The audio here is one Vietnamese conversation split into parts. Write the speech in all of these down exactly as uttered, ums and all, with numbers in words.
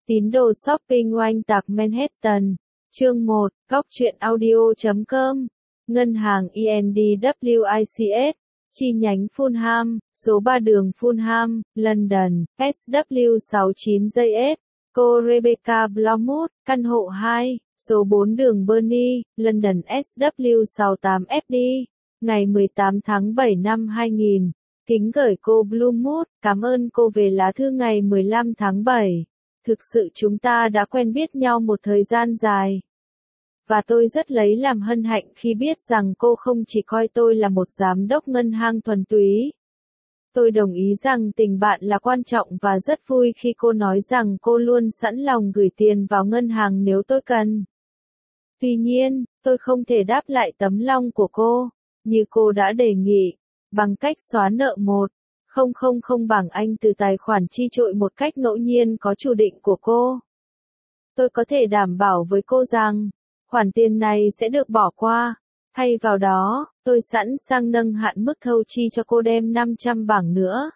Tín đồ shopping oanh tạc Manhattan. Chương một, Góc truyện audio chấm com. Ngân hàng e en đê vê i xê ét, chi nhánh Fulham, số ba đường Fulham, London, ét vê sáu chín J S. Cô Rebecca Blomwood, căn hộ hai, số bốn đường Burnley, London ét vê sáu tám F D. Ngày mười tám tháng bảy năm hai nghìn. Kính gửi cô Blomwood, cảm ơn cô về lá thư ngày mười lăm tháng bảy. Thực sự chúng ta đã quen biết nhau một thời gian dài. Và tôi rất lấy làm hân hạnh khi biết rằng cô không chỉ coi tôi là một giám đốc ngân hàng thuần túy. Tôi đồng ý rằng tình bạn là quan trọng và rất vui khi cô nói rằng cô luôn sẵn lòng gửi tiền vào ngân hàng nếu tôi cần. Tuy nhiên, tôi không thể đáp lại tấm lòng của cô, như cô đã đề nghị, bằng cách xóa nợ một không không không bảng Anh từ tài khoản chi trội một cách ngẫu nhiên có chủ định của cô. Tôi có thể đảm bảo với cô rằng, khoản tiền này sẽ được bỏ qua. Thay vào đó, tôi sẵn sàng nâng hạn mức thâu chi cho cô đem năm trăm bảng nữa.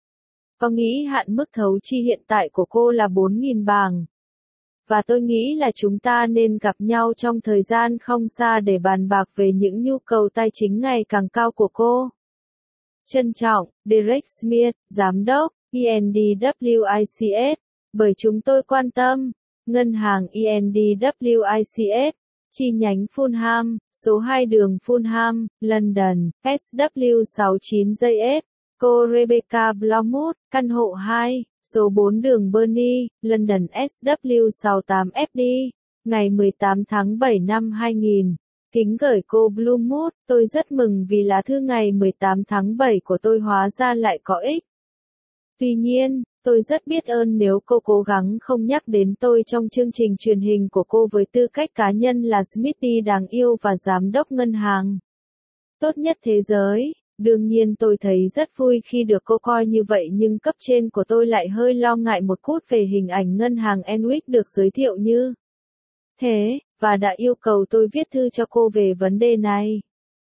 Có nghĩ hạn mức thấu chi hiện tại của cô là bốn nghìn bảng. Và tôi nghĩ là chúng ta nên gặp nhau trong thời gian không xa để bàn bạc về những nhu cầu tài chính ngày càng cao của cô. Trân trọng, Derek Smith, Giám đốc, e en đê vê i xê ét, bởi chúng tôi quan tâm. Ngân hàng e en đê vê i xê ét, chi nhánh Fulham, số hai đường Fulham, London, ét vê sáu chín J S. Cô Rebecca Blomwood, căn hộ hai, số bốn đường Burnley, London ét vê sáu tám F D. Ngày mười tám tháng bảy năm hai nghìn. Kính gửi cô Blomwood, tôi rất mừng vì lá thư ngày mười tám tháng bảy của tôi hóa ra lại có ích. Tuy nhiên, tôi rất biết ơn nếu cô cố gắng không nhắc đến tôi trong chương trình truyền hình của cô với tư cách cá nhân là Smithy đáng yêu và giám đốc ngân hàng tốt nhất thế giới. Đương nhiên tôi thấy rất vui khi được cô coi như vậy, nhưng cấp trên của tôi lại hơi lo ngại một chút về hình ảnh ngân hàng Enwick được giới thiệu như thế, và đã yêu cầu tôi viết thư cho cô về vấn đề này.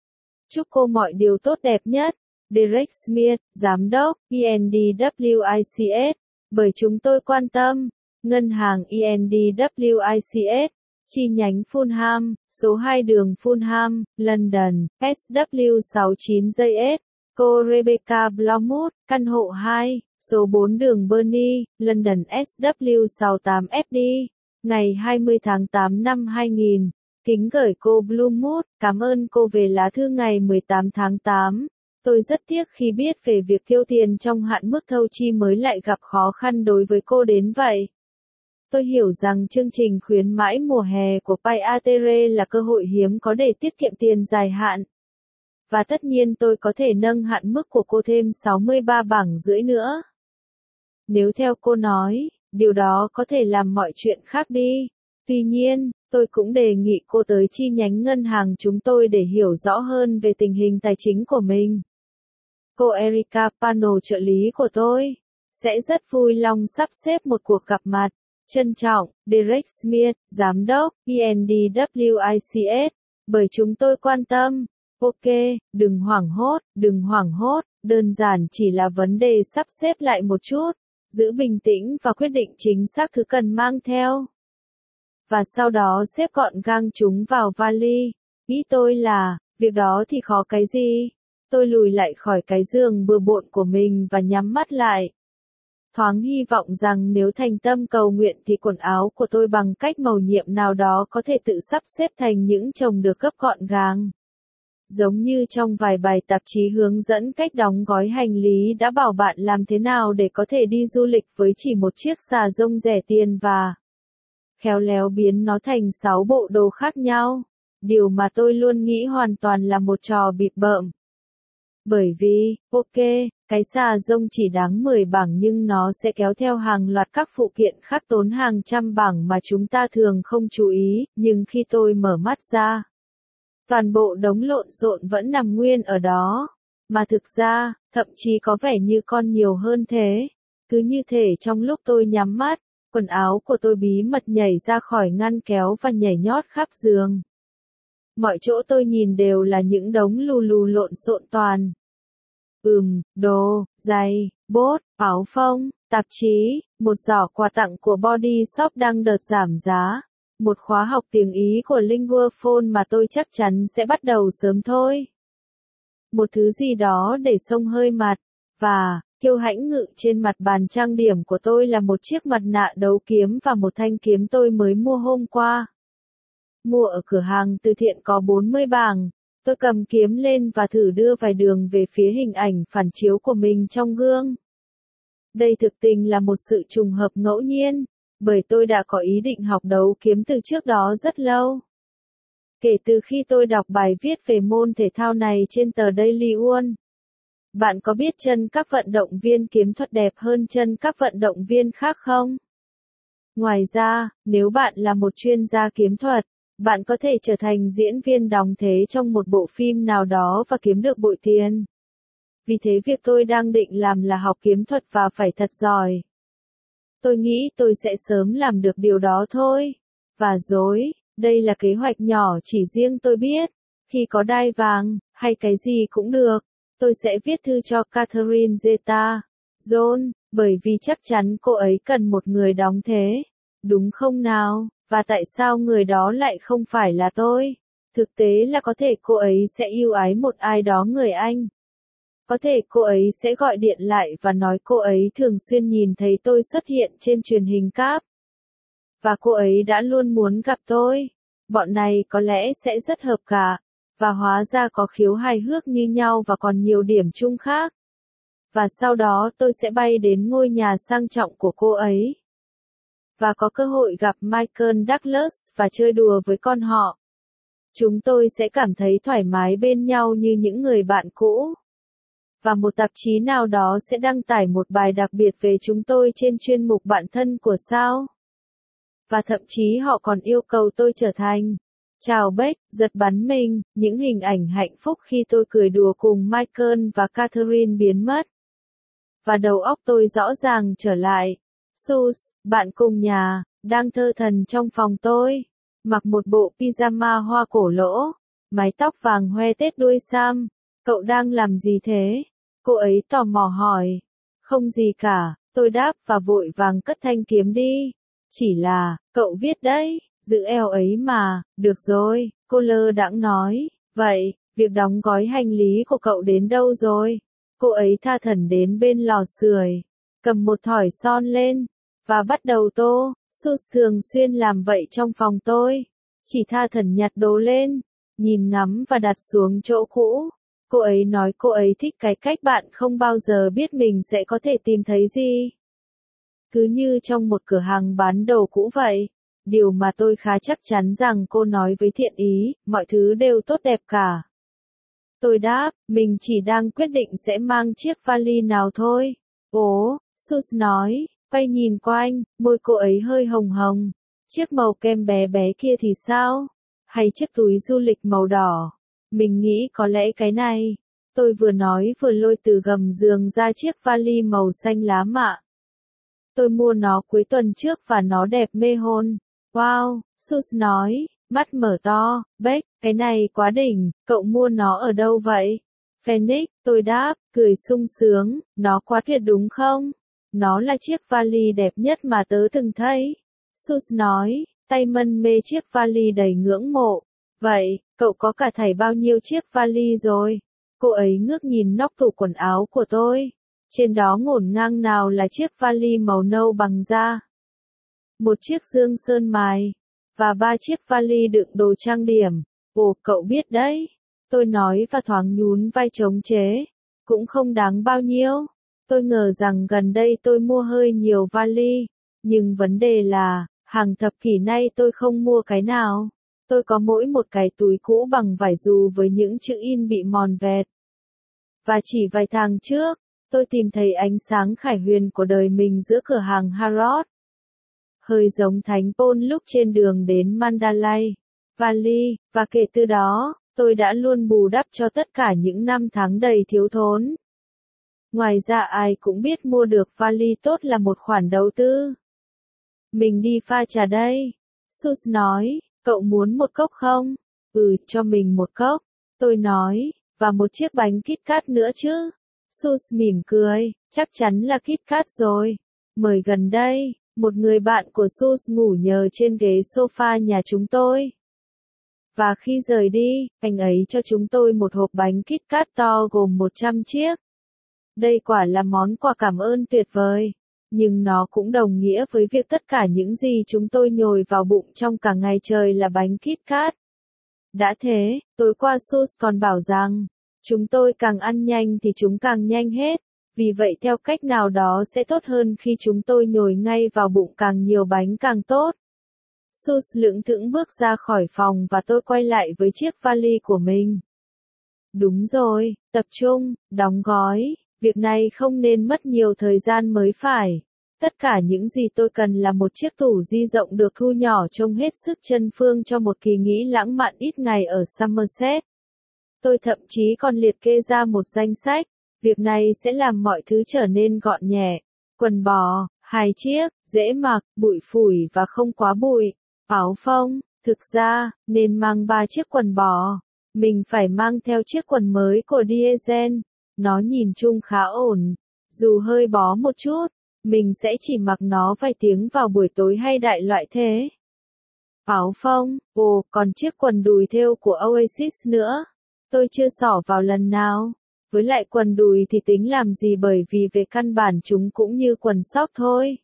Chúc cô mọi điều tốt đẹp nhất. Derek Smith, Giám đốc, e en đê vê i xê ét, bởi chúng tôi quan tâm. Ngân hàng e en đê vê i xê ét, chi nhánh Fulham, số hai đường Fulham, London, ét vê sáu chín J S. Cô Rebecca Blomwood, căn hộ hai, số bốn đường Burnley, London ét vê sáu tám F D. Ngày hai mươi tháng tám năm hai nghìn. Kính gửi cô Blomwood, cảm ơn cô về lá thư ngày mười tám tháng tám. Tôi rất tiếc khi biết về việc tiêu tiền trong hạn mức thâu chi mới lại gặp khó khăn đối với cô đến vậy. Tôi hiểu rằng chương trình khuyến mãi mùa hè của Pay-a-Tere là cơ hội hiếm có để tiết kiệm tiền dài hạn. Và tất nhiên tôi có thể nâng hạn mức của cô thêm sáu mươi ba bảng rưỡi nữa. Nếu theo cô nói, điều đó có thể làm mọi chuyện khác đi. Tuy nhiên, tôi cũng đề nghị cô tới chi nhánh ngân hàng chúng tôi để hiểu rõ hơn về tình hình tài chính của mình. Cô Erica Pano, trợ lý của tôi, sẽ rất vui lòng sắp xếp một cuộc gặp mặt. Trân trọng, Derek Smith, Giám đốc, e en đê vê i xê ét, bởi chúng tôi quan tâm. Ok, đừng hoảng hốt, đừng hoảng hốt, đơn giản chỉ là vấn đề sắp xếp lại một chút, giữ bình tĩnh và quyết định chính xác thứ cần mang theo. Và sau đó xếp gọn gàng chúng vào vali. Ý tôi là, việc đó thì khó cái gì? Tôi lùi lại khỏi cái giường bừa bộn của mình và nhắm mắt lại. Thoáng hy vọng rằng nếu thành tâm cầu nguyện thì quần áo của tôi bằng cách màu nhiệm nào đó có thể tự sắp xếp thành những chồng được gấp gọn gàng. Giống như trong vài bài tạp chí hướng dẫn cách đóng gói hành lý đã bảo bạn làm thế nào để có thể đi du lịch với chỉ một chiếc xà rông rẻ tiền và khéo léo biến nó thành sáu bộ đồ khác nhau. Điều mà tôi luôn nghĩ hoàn toàn là một trò bịp bợm. Bởi vì, ok, cái xà rông chỉ đáng mười bảng nhưng nó sẽ kéo theo hàng loạt các phụ kiện khác tốn hàng trăm bảng mà chúng ta thường không chú ý, nhưng khi tôi mở mắt ra, toàn bộ đống lộn xộn vẫn nằm nguyên ở đó. Mà thực ra, thậm chí có vẻ như con nhiều hơn thế. Cứ như thể trong lúc tôi nhắm mắt, quần áo của tôi bí mật nhảy ra khỏi ngăn kéo và nhảy nhót khắp giường. Mọi chỗ tôi nhìn đều là những đống lù lù lộn xộn toàn. Ừm, đồ, giày, bốt, áo phông, tạp chí, một giỏ quà tặng của Body Shop đang đợt giảm giá, một khóa học tiếng Ý của Linguaphone mà tôi chắc chắn sẽ bắt đầu sớm thôi. Một thứ gì đó để xông hơi mặt, và, kiêu hãnh ngự trên mặt bàn trang điểm của tôi là một chiếc mặt nạ đấu kiếm và một thanh kiếm tôi mới mua hôm qua. Mua ở cửa hàng từ thiện có bốn mươi bảng, tôi cầm kiếm lên và thử đưa vài đường về phía hình ảnh phản chiếu của mình trong gương. Đây thực tình là một sự trùng hợp ngẫu nhiên, bởi tôi đã có ý định học đấu kiếm từ trước đó rất lâu. Kể từ khi tôi đọc bài viết về môn thể thao này trên tờ Daily One. Bạn có biết chân các vận động viên kiếm thuật đẹp hơn chân các vận động viên khác không? Ngoài ra, nếu bạn là một chuyên gia kiếm thuật, bạn có thể trở thành diễn viên đóng thế trong một bộ phim nào đó và kiếm được bội tiền. Vì thế việc tôi đang định làm là học kiếm thuật và phải thật giỏi. Tôi nghĩ tôi sẽ sớm làm được điều đó thôi. Và rồi, đây là kế hoạch nhỏ chỉ riêng tôi biết. Khi có đai vàng, hay cái gì cũng được, tôi sẽ viết thư cho Catherine Zeta-Jones, bởi vì chắc chắn cô ấy cần một người đóng thế. Đúng không nào? Và tại sao người đó lại không phải là tôi? Thực tế là có thể cô ấy sẽ yêu ái một ai đó người Anh. Có thể cô ấy sẽ gọi điện lại và nói cô ấy thường xuyên nhìn thấy tôi xuất hiện trên truyền hình cáp. Và cô ấy đã luôn muốn gặp tôi. Bọn này có lẽ sẽ rất hợp cả. Và hóa ra có khiếu hài hước như nhau và còn nhiều điểm chung khác. Và sau đó tôi sẽ bay đến ngôi nhà sang trọng của cô ấy. Và có cơ hội gặp Michael Douglas và chơi đùa với con họ. Chúng tôi sẽ cảm thấy thoải mái bên nhau như những người bạn cũ. Và một tạp chí nào đó sẽ đăng tải một bài đặc biệt về chúng tôi trên chuyên mục bạn thân của sao. Và thậm chí họ còn yêu cầu tôi trở thành chào Beck, giật bắn mình, những hình ảnh hạnh phúc khi tôi cười đùa cùng Michael và Catherine biến mất. Và đầu óc tôi rõ ràng trở lại. Sus, bạn cùng nhà, đang thơ thần trong phòng tôi, mặc một bộ pyjama hoa cổ lỗ, mái tóc vàng hoe tết đuôi sam. Cậu đang làm gì thế? Cô ấy tò mò hỏi. Không gì cả, tôi đáp và vội vàng cất thanh kiếm đi. Chỉ là, cậu viết đấy, giữ eo ấy mà, được rồi, cô lơ đãng nói. Vậy, việc đóng gói hành lý của cậu đến đâu rồi? Cô ấy tha thẩn đến bên lò sưởi, cầm một thỏi son lên, và bắt đầu tô. Sus thường xuyên làm vậy trong phòng tôi. Chỉ tha thẩn nhặt đồ lên, nhìn ngắm và đặt xuống chỗ cũ. Cô ấy nói cô ấy thích cái cách bạn không bao giờ biết mình sẽ có thể tìm thấy gì. Cứ như trong một cửa hàng bán đồ cũ vậy. Điều mà tôi khá chắc chắn rằng cô nói với thiện ý, mọi thứ đều tốt đẹp cả. Tôi đáp, mình chỉ đang quyết định sẽ mang chiếc vali nào thôi. Ồ, Sus nói, quay nhìn quanh, môi cô ấy hơi hồng hồng. Chiếc màu kem bé bé kia thì sao? Hay chiếc túi du lịch màu đỏ? Mình nghĩ có lẽ cái này. Tôi vừa nói vừa lôi từ gầm giường ra chiếc vali màu xanh lá mạ. Tôi mua nó cuối tuần trước và nó đẹp mê hồn. Wow, Sus nói, mắt mở to. Beck, cái này quá đỉnh, cậu mua nó ở đâu vậy? Phoenix, tôi đáp, cười sung sướng, nó quá tuyệt đúng không? Nó là chiếc vali đẹp nhất mà tớ từng thấy. Sus nói, tay mân mê chiếc vali đầy ngưỡng mộ. Vậy, cậu có cả thảy bao nhiêu chiếc vali rồi? Cô ấy ngước nhìn nóc tủ quần áo của tôi. Trên đó ngổn ngang nào là chiếc vali màu nâu bằng da. Một chiếc dương sơn mài. Và ba chiếc vali đựng đồ trang điểm. Ồ, cậu biết đấy. Tôi nói và thoáng nhún vai chống chế. Cũng không đáng bao nhiêu. Tôi ngờ rằng gần đây tôi mua hơi nhiều vali. Nhưng vấn đề là, hàng thập kỷ nay tôi không mua cái nào. Tôi có mỗi một cái túi cũ bằng vải dù với những chữ in bị mòn vẹt. Và chỉ vài tháng trước, tôi tìm thấy ánh sáng khải huyền của đời mình giữa cửa hàng Harrods. Hơi giống Thánh Paul lúc trên đường đến Mandalay Valley, và kể từ đó, tôi đã luôn bù đắp cho tất cả những năm tháng đầy thiếu thốn. Ngoài ra ai cũng biết mua được vali tốt là một khoản đầu tư. Mình đi pha trà đây. Sus nói, cậu muốn một cốc không? Ừ, cho mình một cốc. Tôi nói, và một chiếc bánh KitKat nữa chứ. Sus mỉm cười, chắc chắn là KitKat rồi. Mới gần đây, một người bạn của Sus ngủ nhờ trên ghế sofa nhà chúng tôi. Và khi rời đi, anh ấy cho chúng tôi một hộp bánh KitKat to gồm một trăm chiếc. Đây quả là món quà cảm ơn tuyệt vời. Nhưng nó cũng đồng nghĩa với việc tất cả những gì chúng tôi nhồi vào bụng trong cả ngày trời là bánh KitKat. Đã thế, tối qua Sus còn bảo rằng, chúng tôi càng ăn nhanh thì chúng càng nhanh hết. Vì vậy theo cách nào đó sẽ tốt hơn khi chúng tôi nhồi ngay vào bụng càng nhiều bánh càng tốt. Sus lững thững bước ra khỏi phòng và tôi quay lại với chiếc vali của mình. Đúng rồi, tập trung, đóng gói, việc này không nên mất nhiều thời gian mới phải. Tất cả những gì tôi cần là một chiếc tủ di rộng được thu nhỏ trông hết sức chân phương cho một kỳ nghỉ lãng mạn ít ngày ở Somerset. Tôi thậm chí còn liệt kê ra một danh sách. Việc này sẽ làm mọi thứ trở nên gọn nhẹ. Quần bò, hai chiếc, dễ mặc, bụi phủi và không quá bụi. Áo phông, thực ra, nên mang ba chiếc quần bò. Mình phải mang theo chiếc quần mới của Diesel. Nó nhìn chung khá ổn. Dù hơi bó một chút, mình sẽ chỉ mặc nó vài tiếng vào buổi tối hay đại loại thế. Áo phông, ồ, còn chiếc quần đùi thêu của Oasis nữa. Tôi chưa xỏ vào lần nào. Với lại quần đùi thì tính làm gì bởi vì về căn bản chúng cũng như quần sóc thôi.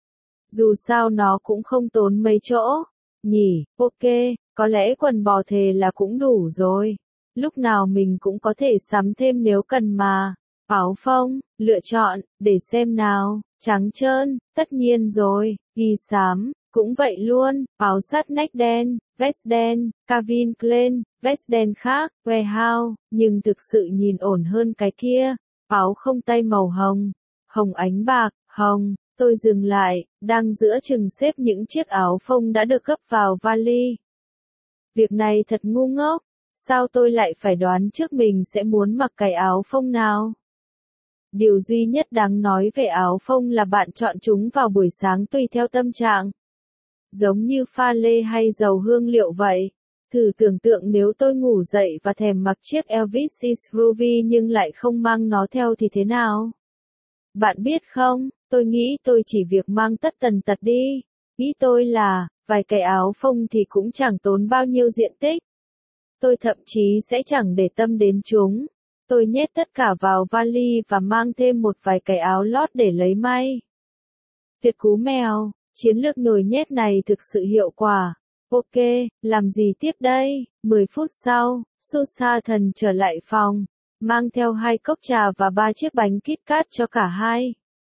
Dù sao nó cũng không tốn mấy chỗ. Nhỉ, ok, có lẽ quần bò thề là cũng đủ rồi. Lúc nào mình cũng có thể sắm thêm nếu cần mà. Áo phông, lựa chọn, để xem nào, trắng trơn, tất nhiên rồi, ghi xám, cũng vậy luôn, áo sắt nách đen, vest đen, Calvin Klein, vest đen khác, warehouse, nhưng thực sự nhìn ổn hơn cái kia, áo không tay màu hồng, hồng ánh bạc, hồng, tôi dừng lại, đang giữa chừng xếp những chiếc áo phông đã được gấp vào vali. Việc này thật ngu ngốc, sao tôi lại phải đoán trước mình sẽ muốn mặc cái áo phông nào? Điều duy nhất đáng nói về áo phông là bạn chọn chúng vào buổi sáng tùy theo tâm trạng. Giống như pha lê hay dầu hương liệu vậy. Thử tưởng tượng nếu tôi ngủ dậy và thèm mặc chiếc Elvis is Groovy nhưng lại không mang nó theo thì thế nào? Bạn biết không, tôi nghĩ tôi chỉ việc mang tất tần tật đi. Nghĩ tôi là, vài cái áo phông thì cũng chẳng tốn bao nhiêu diện tích. Tôi thậm chí sẽ chẳng để tâm đến chúng. Tôi nhét tất cả vào vali và mang thêm một vài cái áo lót để lấy may. Tuyệt cú mèo, chiến lược nhồi nhét này thực sự hiệu quả. Ok, làm gì tiếp đây? mười phút sau, Susan trở lại phòng, mang theo hai cốc trà và ba chiếc bánh KitKat cho cả hai.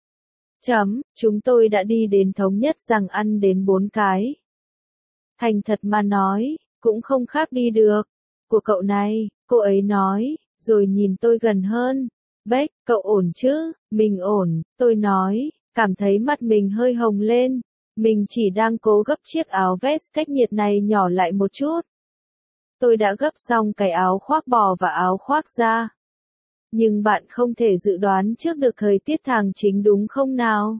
Chấm, chúng tôi đã đi đến thống nhất rằng ăn đến bốn cái. Thành thật mà nói, cũng không khác đi được. Của cậu này, cô ấy nói, rồi nhìn tôi gần hơn. Beck, cậu ổn chứ? Mình ổn, tôi nói, cảm thấy mặt mình hơi hồng lên. Mình chỉ đang cố gấp chiếc áo vest cách nhiệt này nhỏ lại một chút. Tôi đã gấp xong cái áo khoác bò và áo khoác da. Nhưng bạn không thể dự đoán trước được thời tiết tháng chính đúng không nào?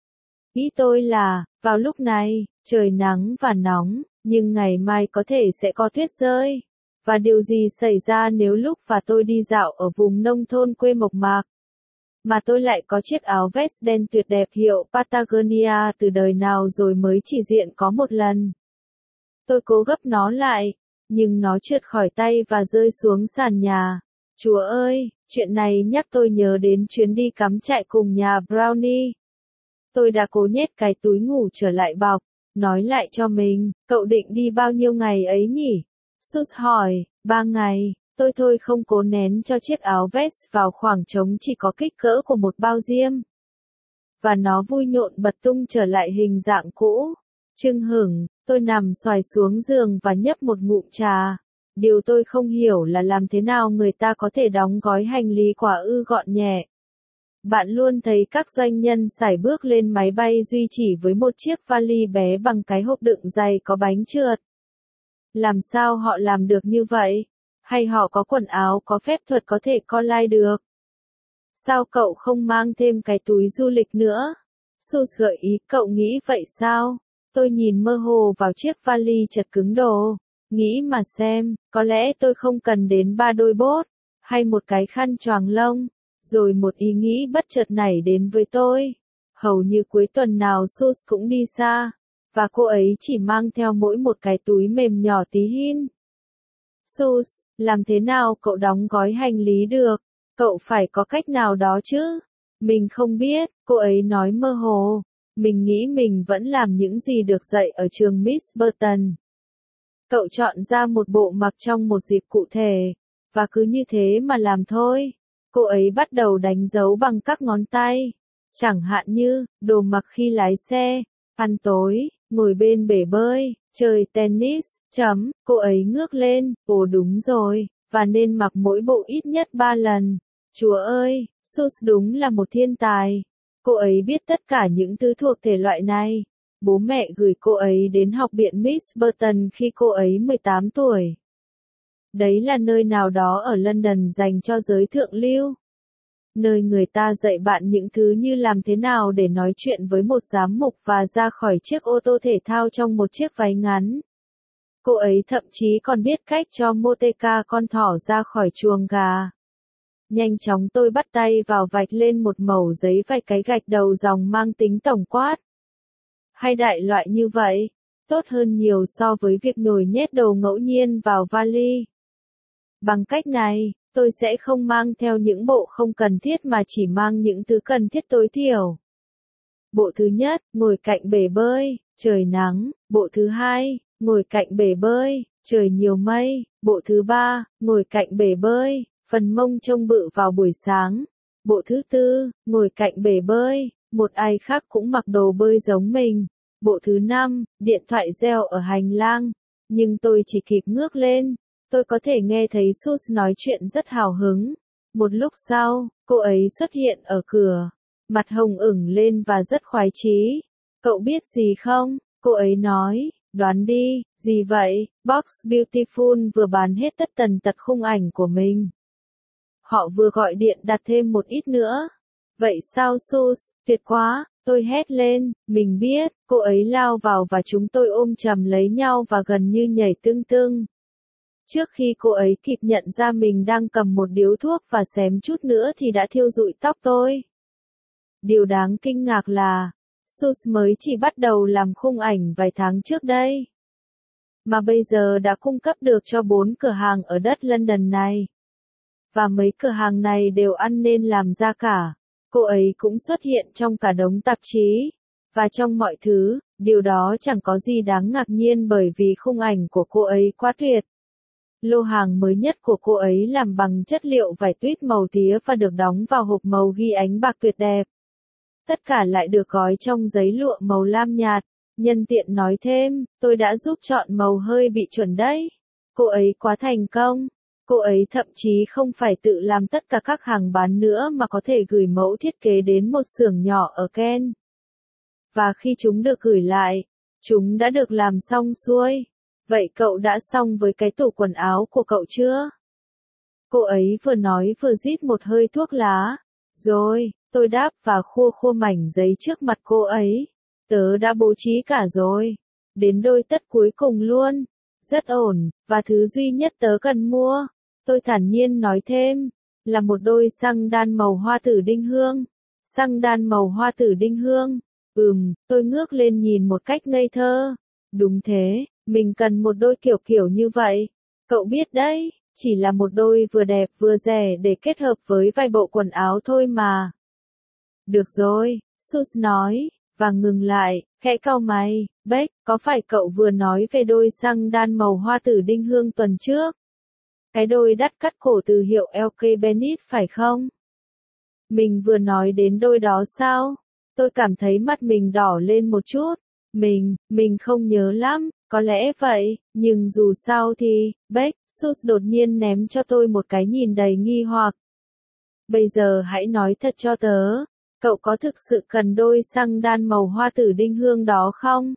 Ý tôi là, vào lúc này, trời nắng và nóng, nhưng ngày mai có thể sẽ có tuyết rơi. Và điều gì xảy ra nếu lúc và tôi đi dạo ở vùng nông thôn quê mộc mạc? Mà tôi lại có chiếc áo vest đen tuyệt đẹp hiệu Patagonia từ đời nào rồi mới chỉ diện có một lần. Tôi cố gấp nó lại, nhưng nó trượt khỏi tay và rơi xuống sàn nhà. Chúa ơi, chuyện này nhắc tôi nhớ đến chuyến đi cắm trại cùng nhà Brownie. Tôi đã cố nhét cái túi ngủ trở lại bọc, nói lại cho mình, cậu định đi bao nhiêu ngày ấy nhỉ? Sus hỏi, ba ngày, tôi thôi không cố nén cho chiếc áo vest vào khoảng trống chỉ có kích cỡ của một bao diêm. Và nó vui nhộn bật tung trở lại hình dạng cũ. Chưng hửng, tôi nằm xoài xuống giường và nhấp một ngụm trà. Điều tôi không hiểu là làm thế nào người ta có thể đóng gói hành lý quả ư gọn nhẹ. Bạn luôn thấy các doanh nhân sải bước lên máy bay duy chỉ với một chiếc vali bé bằng cái hộp đựng dày có bánh trượt. Làm sao họ làm được như vậy? Hay họ có quần áo có phép thuật có thể collide được? Sao cậu không mang thêm cái túi du lịch nữa? Sus gợi ý, cậu nghĩ vậy sao? Tôi nhìn mơ hồ vào chiếc vali chật cứng đồ. Nghĩ mà xem, có lẽ tôi không cần đến ba đôi bốt, hay một cái khăn choàng lông. Rồi một ý nghĩ bất chợt nảy đến với tôi. Hầu như cuối tuần nào Sus cũng đi xa, và cô ấy chỉ mang theo mỗi một cái túi mềm nhỏ tí hin. Sus, làm thế nào cậu đóng gói hành lý được? Cậu phải có cách nào đó chứ? Mình không biết, cô ấy nói mơ hồ. Mình nghĩ mình vẫn làm những gì được dạy ở trường Miss Burton. Cậu chọn ra một bộ mặc trong một dịp cụ thể, và cứ như thế mà làm thôi. Cô ấy bắt đầu đánh dấu bằng các ngón tay. Chẳng hạn như, đồ mặc khi lái xe, ăn tối, ngồi bên bể bơi, chơi tennis, chấm, cô ấy ngước lên, ồ đúng rồi, và nên mặc mỗi bộ ít nhất ba lần. Chúa ơi, Sus đúng là một thiên tài. Cô ấy biết tất cả những thứ thuộc thể loại này. Bố mẹ gửi cô ấy đến học viện Miss Burton khi cô ấy mười tám tuổi. Đấy là nơi nào đó ở London dành cho giới thượng lưu. Nơi người ta dạy bạn những thứ như làm thế nào để nói chuyện với một giám mục và ra khỏi chiếc ô tô thể thao trong một chiếc váy ngắn. Cô ấy thậm chí còn biết cách cho Moteka con thỏ ra khỏi chuồng gà. Nhanh chóng tôi bắt tay vào vạch lên một mẩu giấy vạch cái gạch đầu dòng mang tính tổng quát. Hay đại loại như vậy, tốt hơn nhiều so với việc nhồi nhét đồ ngẫu nhiên vào vali. Bằng cách này, tôi sẽ không mang theo những bộ không cần thiết mà chỉ mang những thứ cần thiết tối thiểu. Bộ thứ nhất, ngồi cạnh bể bơi, trời nắng. Bộ thứ hai, ngồi cạnh bể bơi, trời nhiều mây. Bộ thứ ba, ngồi cạnh bể bơi, phần mông trông bự vào buổi sáng. Bộ thứ tư, ngồi cạnh bể bơi, một ai khác cũng mặc đồ bơi giống mình. Bộ thứ năm, điện thoại reo ở hành lang. Nhưng tôi chỉ kịp ngước lên. Tôi có thể nghe thấy Sus nói chuyện rất hào hứng. Một lúc sau, cô ấy xuất hiện ở cửa, mặt hồng ửng lên và rất khoái chí. Cậu biết gì không? Cô ấy nói, đoán đi, gì vậy? Box Beautiful vừa bán hết tất tần tật khung ảnh của mình. Họ vừa gọi điện đặt thêm một ít nữa. Vậy sao Sus, tuyệt quá, tôi hét lên, mình biết, cô ấy lao vào và chúng tôi ôm chầm lấy nhau và gần như nhảy tưng tưng. Trước khi cô ấy kịp nhận ra mình đang cầm một điếu thuốc và xém chút nữa thì đã thiêu rụi tóc tôi. Điều đáng kinh ngạc là, Sus mới chỉ bắt đầu làm khung ảnh vài tháng trước đây. Mà bây giờ đã cung cấp được cho bốn cửa hàng ở đất London này. Và mấy cửa hàng này đều ăn nên làm ra cả. Cô ấy cũng xuất hiện trong cả đống tạp chí. Và trong mọi thứ, điều đó chẳng có gì đáng ngạc nhiên bởi vì khung ảnh của cô ấy quá tuyệt. Lô hàng mới nhất của cô ấy làm bằng chất liệu vải tuyết màu tía và được đóng vào hộp màu ghi ánh bạc tuyệt đẹp. Tất cả lại được gói trong giấy lụa màu lam nhạt. Nhân tiện nói thêm, tôi đã giúp chọn màu hơi bị chuẩn đấy. Cô ấy quá thành công. Cô ấy thậm chí không phải tự làm tất cả các hàng bán nữa mà có thể gửi mẫu thiết kế đến một xưởng nhỏ ở Kent. Và khi chúng được gửi lại, chúng đã được làm xong xuôi. Vậy cậu đã xong với cái tủ quần áo của cậu chưa? Cô ấy vừa nói vừa rít một hơi thuốc lá. Rồi, tôi đáp và khua khua mảnh giấy trước mặt cô ấy. Tớ đã bố trí cả rồi. Đến đôi tất cuối cùng luôn. Rất ổn, và thứ duy nhất tớ cần mua, tôi thản nhiên nói thêm, là một đôi xăng đan màu hoa tử đinh hương. Xăng đan màu hoa tử đinh hương. Ừm, tôi ngước lên nhìn một cách ngây thơ. Đúng thế, mình cần một đôi kiểu kiểu như vậy. Cậu biết đấy, chỉ là một đôi vừa đẹp vừa rẻ để kết hợp với vài bộ quần áo thôi mà. Được rồi, Sus nói, và ngừng lại, khẽ cau mày. Beck, có phải cậu vừa nói về đôi xăng đan màu hoa tử đinh hương tuần trước? Cái đôi đắt cắt cổ từ hiệu lờ ca Bennett phải không? Mình vừa nói đến đôi đó sao? Tôi cảm thấy mặt mình đỏ lên một chút. Mình, mình không nhớ lắm, có lẽ vậy, nhưng dù sao thì, Beck, Sus đột nhiên ném cho tôi một cái nhìn đầy nghi hoặc. Bây giờ hãy nói thật cho tớ, cậu có thực sự cần đôi xăng đan màu hoa tử đinh hương đó không?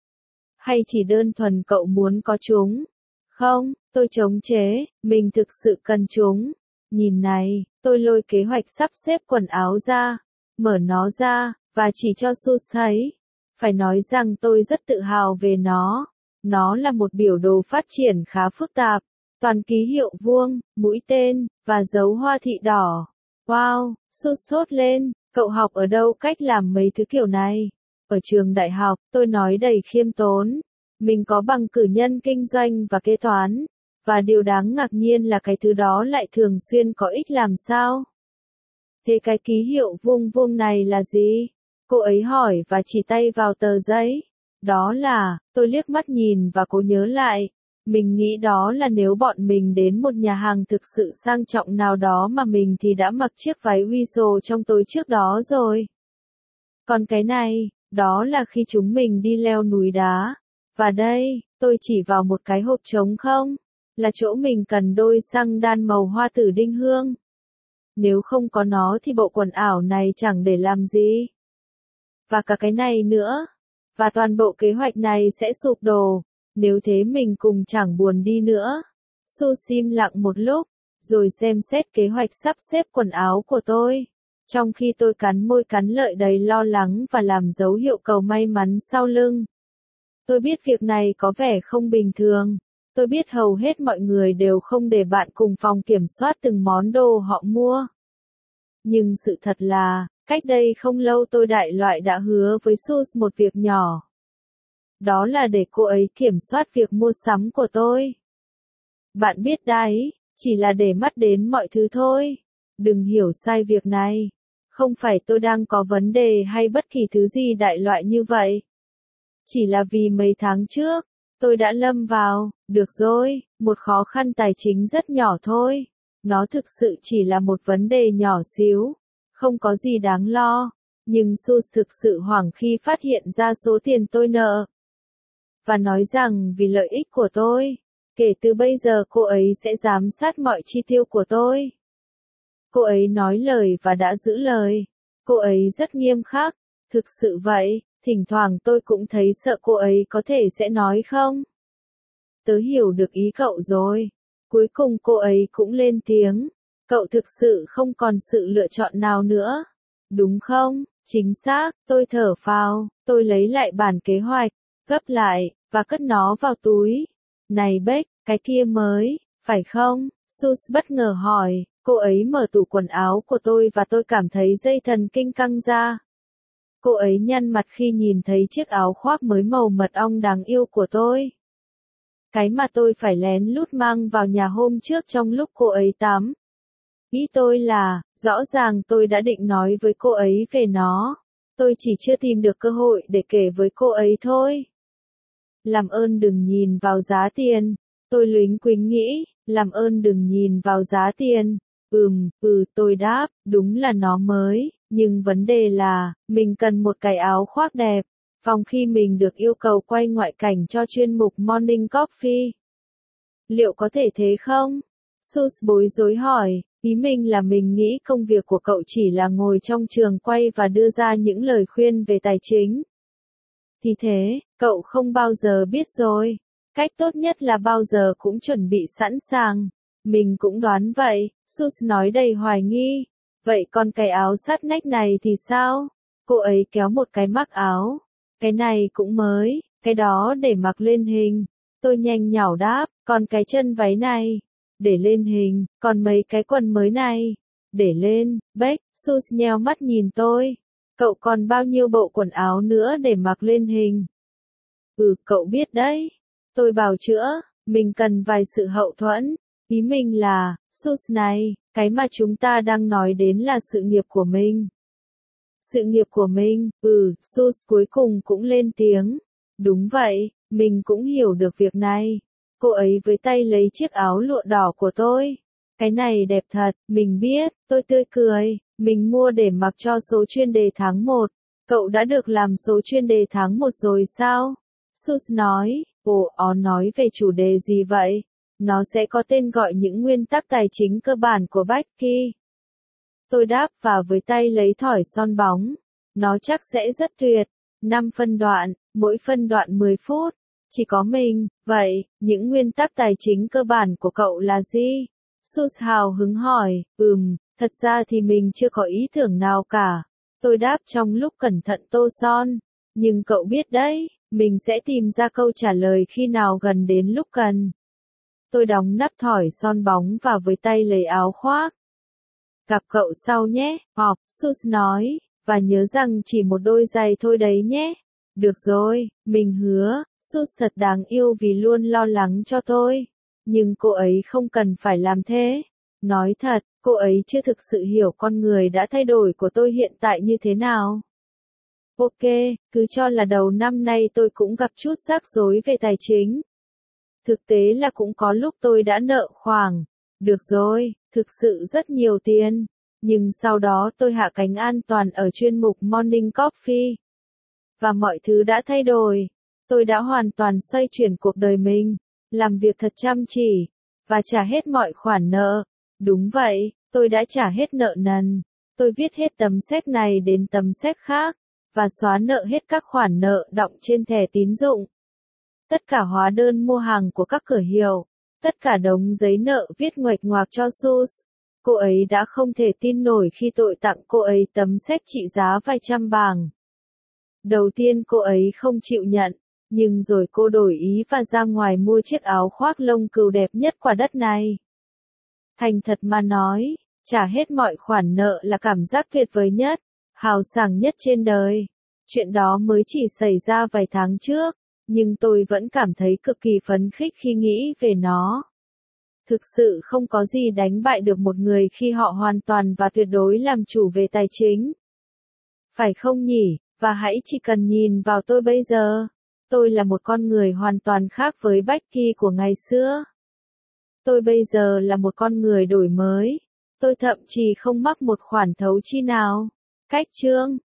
Hay chỉ đơn thuần cậu muốn có chúng? Không, tôi chống chế, mình thực sự cần chúng. Nhìn này, tôi lôi kế hoạch sắp xếp quần áo ra, mở nó ra, và chỉ cho Sus thấy. Phải nói rằng tôi rất tự hào về nó. Nó là một biểu đồ phát triển khá phức tạp, toàn ký hiệu vuông, mũi tên, và dấu hoa thị đỏ. Wow, Sus thốt lên, Cậu học ở đâu cách làm mấy thứ kiểu này? Ở trường đại học, tôi nói đầy khiêm tốn. Mình có bằng cử nhân kinh doanh và kế toán. Và điều đáng ngạc nhiên là cái thứ đó lại thường xuyên có ích làm sao? Thế cái ký hiệu vuông vuông này là gì? Cô ấy hỏi và chỉ tay vào tờ giấy. Đó là, tôi liếc mắt nhìn và cố nhớ lại. Mình nghĩ đó là nếu bọn mình đến một nhà hàng thực sự sang trọng nào đó mà mình thì đã mặc chiếc váy Weasel trong tối trước đó rồi. Còn cái này, đó là khi chúng mình đi leo núi đá. Và đây, tôi chỉ vào một cái hộp trống không? Là chỗ mình cần đôi xăng đan màu hoa tử đinh hương. Nếu không có nó thì bộ quần ảo này chẳng để làm gì. Và cả cái này nữa. Và toàn bộ kế hoạch này sẽ sụp đổ. Nếu thế mình cùng chẳng buồn đi nữa. Sus im lặng một lúc, rồi xem xét kế hoạch sắp xếp quần áo của tôi. Trong khi tôi cắn môi cắn lợi đầy lo lắng và làm dấu hiệu cầu may mắn sau lưng. Tôi biết việc này có vẻ không bình thường. Tôi biết hầu hết mọi người đều không để bạn cùng phòng kiểm soát từng món đồ họ mua. Nhưng sự thật là, cách đây không lâu tôi đại loại đã hứa với Sus một việc nhỏ. Đó là để cô ấy kiểm soát việc mua sắm của tôi. Bạn biết đấy, chỉ là để mắt đến mọi thứ thôi. Đừng hiểu sai việc này. Không phải tôi đang có vấn đề hay bất kỳ thứ gì đại loại như vậy. Chỉ là vì mấy tháng trước, tôi đã lâm vào, được rồi, một khó khăn tài chính rất nhỏ thôi. Nó thực sự chỉ là một vấn đề nhỏ xíu. Không có gì đáng lo. Nhưng Sus thực sự hoảng khi phát hiện ra số tiền tôi nợ. Và nói rằng vì lợi ích của tôi, kể từ bây giờ cô ấy sẽ giám sát mọi chi tiêu của tôi. Cô ấy nói lời và đã giữ lời. Cô ấy rất nghiêm khắc. Thực sự vậy, thỉnh thoảng tôi cũng thấy sợ cô ấy có thể sẽ nói không. Tớ hiểu được ý cậu rồi. Cuối cùng cô ấy cũng lên tiếng. Cậu thực sự không còn sự lựa chọn nào nữa. Đúng không? Chính xác, tôi thở phào, tôi lấy lại bản kế hoạch, gấp lại, và cất nó vào túi. Này Beck, cái kia mới, phải không? Sus bất ngờ hỏi, cô ấy mở tủ quần áo của tôi và tôi cảm thấy dây thần kinh căng ra. Cô ấy nhăn mặt khi nhìn thấy chiếc áo khoác mới màu mật ong đáng yêu của tôi. Cái mà tôi phải lén lút mang vào nhà hôm trước trong lúc cô ấy tắm. Ý tôi là, rõ ràng tôi đã định nói với cô ấy về nó. Tôi chỉ chưa tìm được cơ hội để kể với cô ấy thôi. Làm ơn đừng nhìn vào giá tiền. Tôi lúnh quính nghĩ, làm ơn đừng nhìn vào giá tiền. Ừm, ừ, tôi đáp, đúng là nó mới, nhưng vấn đề là, mình cần một cái áo khoác đẹp. Phòng khi mình được yêu cầu quay ngoại cảnh cho chuyên mục Morning Coffee. Liệu có thể thế không? Sus bối rối hỏi, ý mình là mình nghĩ công việc của cậu chỉ là ngồi trong trường quay và đưa ra những lời khuyên về tài chính. Thì thế, cậu không bao giờ biết rồi. Cách tốt nhất là bao giờ cũng chuẩn bị sẵn sàng. Mình cũng đoán vậy, Sus nói đầy hoài nghi. Vậy còn cái áo sát nách này thì sao? Cô ấy kéo một cái mắc áo. Cái này cũng mới, cái đó để mặc lên hình. Tôi nhanh nhảu đáp, còn cái chân váy này, để lên hình, còn mấy cái quần mới này, để lên. Beck, Sus nheo mắt nhìn tôi. Cậu còn bao nhiêu bộ quần áo nữa để mặc lên hình? Ừ, cậu biết đấy. Tôi bào chữa, mình cần vài sự hậu thuẫn. Ý mình là, Sus này, cái mà chúng ta đang nói đến là sự nghiệp của mình. Sự nghiệp của mình, ừ, Sus cuối cùng cũng lên tiếng. Đúng vậy, mình cũng hiểu được việc này. Cô ấy với tay lấy chiếc áo lụa đỏ của tôi. Cái này đẹp thật, mình biết, tôi tươi cười. Mình mua để mặc cho số chuyên đề tháng một. Cậu đã được làm số chuyên đề tháng một rồi sao? Sus nói, ồ, ó nói về chủ đề gì vậy? Nó sẽ có tên gọi những nguyên tắc tài chính cơ bản của Becky. Tôi đáp và với tay lấy thỏi son bóng. Nó chắc sẽ rất tuyệt. năm phân đoạn, mỗi phân đoạn mười phút. Chỉ có mình, vậy, những nguyên tắc tài chính cơ bản của cậu là gì? Sus hào hứng hỏi, ừm, thật ra thì mình chưa có ý tưởng nào cả. Tôi đáp trong lúc cẩn thận tô son. Nhưng cậu biết đấy, mình sẽ tìm ra câu trả lời khi nào gần đến lúc cần. Tôi đóng nắp thỏi son bóng và với tay lấy áo khoác. Gặp cậu sau nhé, Họp, Sus nói, và nhớ rằng chỉ một đôi giày thôi đấy nhé. Được rồi, mình hứa, Sus thật đáng yêu vì luôn lo lắng cho tôi. Nhưng cô ấy không cần phải làm thế. Nói thật, cô ấy chưa thực sự hiểu con người đã thay đổi của tôi hiện tại như thế nào. Ok, cứ cho là đầu năm nay tôi cũng gặp chút rắc rối về tài chính. Thực tế là cũng có lúc tôi đã nợ khoảng, được rồi, thực sự rất nhiều tiền. Nhưng sau đó tôi hạ cánh an toàn ở chuyên mục Morning Coffee. Và mọi thứ đã thay đổi. Tôi đã hoàn toàn xoay chuyển cuộc đời mình, làm việc thật chăm chỉ, và trả hết mọi khoản nợ. Đúng vậy, tôi đã trả hết nợ nần. Tôi viết hết tấm séc này đến tấm séc khác, và xóa nợ hết các khoản nợ đọng trên thẻ tín dụng. Tất cả hóa đơn mua hàng của các cửa hiệu, tất cả đống giấy nợ viết nguệch ngoạc cho Sus. Cô ấy đã không thể tin nổi khi tôi tặng cô ấy tấm séc trị giá vài trăm bảng. Đầu tiên cô ấy không chịu nhận, nhưng rồi cô đổi ý và ra ngoài mua chiếc áo khoác lông cừu đẹp nhất quả đất này. Thành thật mà nói, trả hết mọi khoản nợ là cảm giác tuyệt vời nhất, hào sảng nhất trên đời. Chuyện đó mới chỉ xảy ra vài tháng trước, nhưng tôi vẫn cảm thấy cực kỳ phấn khích khi nghĩ về nó. Thực sự không có gì đánh bại được một người khi họ hoàn toàn và tuyệt đối làm chủ về tài chính. Phải không nhỉ? Và hãy chỉ cần nhìn vào tôi bây giờ. Tôi là một con người hoàn toàn khác với Becky của ngày xưa. Tôi bây giờ là một con người đổi mới. Tôi thậm chí không mắc một khoản thấu chi nào. Cách chương